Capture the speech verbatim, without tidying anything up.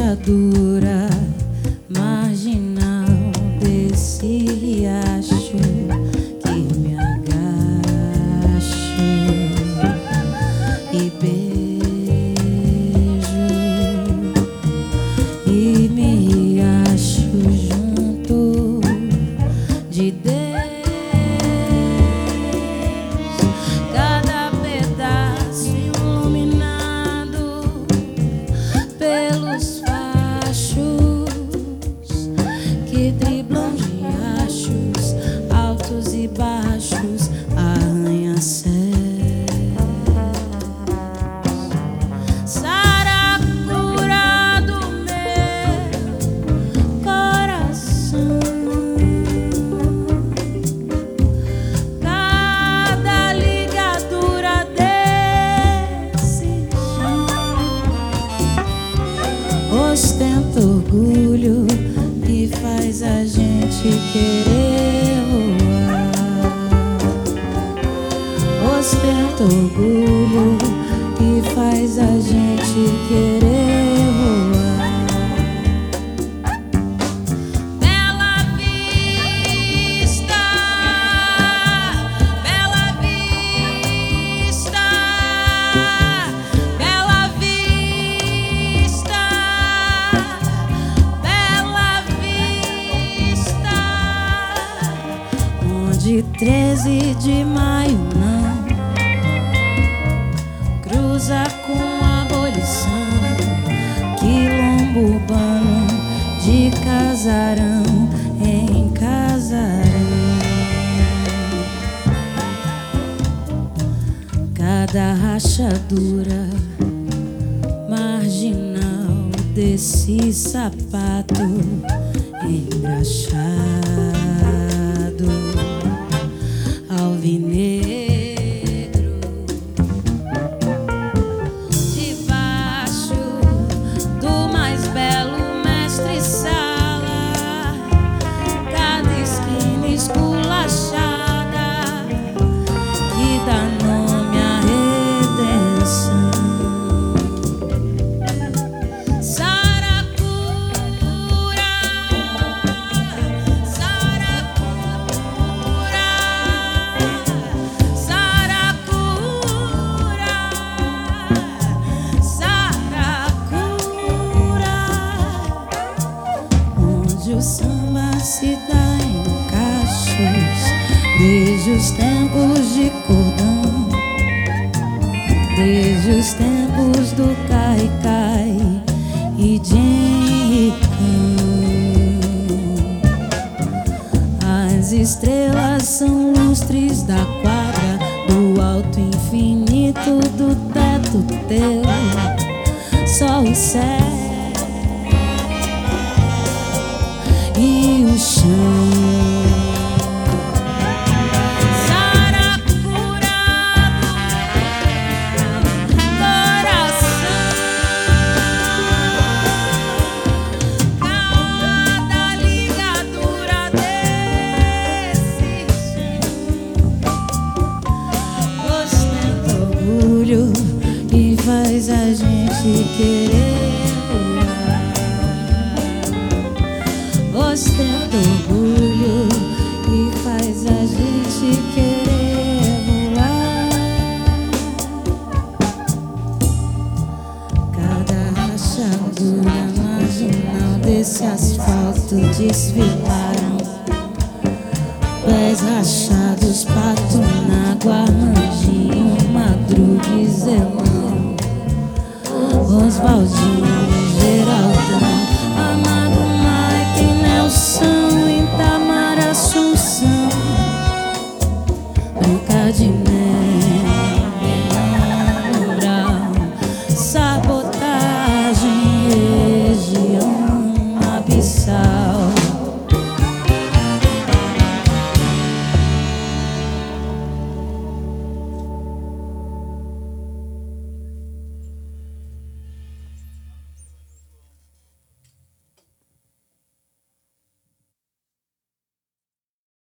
rachadura marginal desse riacho que me agacho e beijo e me acho junto de Deus. Cada pedaço iluminado pelos fachos que driblam riachos altos e baixos, arranha-céus. Saracura do meu coração, cada ligadura desse chão ostenta orgulho e faz a gente querer voar. Ostenta orgulho e faz a gente querer voar. Bela Vista, Bela Vista, Bela Vista, Bela Vista, onde treze de maio não cruza com a abolição, quilombo urbano de casarão em casarão. Cada rachadura marginal desse sapato engraxado alvinegro, debaixo do mais belo mestre-sala, cada esquina esculachada que dá nome à redenção. Saracura, Saracura, Saracura, Saracura, onde o samba se dá em cachos desde os tempos de cordão, desde os tempos do Caicai e de Henricão. As estrelas são lustres da quadra, do alto infinito do teto teu, só o céu e o chão. Saracura do meu coração, cada ligadura desse chão ostenta orgulho e faz a gente querer voar. Ostenta orgulho e faz a gente querer voar. Cada rachadura marginal desse asfalto desfilaram, pés rachados, pato na Guarmanjinho, Madruga e Zelão, Oswaldinho, Geraldão, Amado, Mike, Nelson, Itamar, Assunção, Branca de Neve.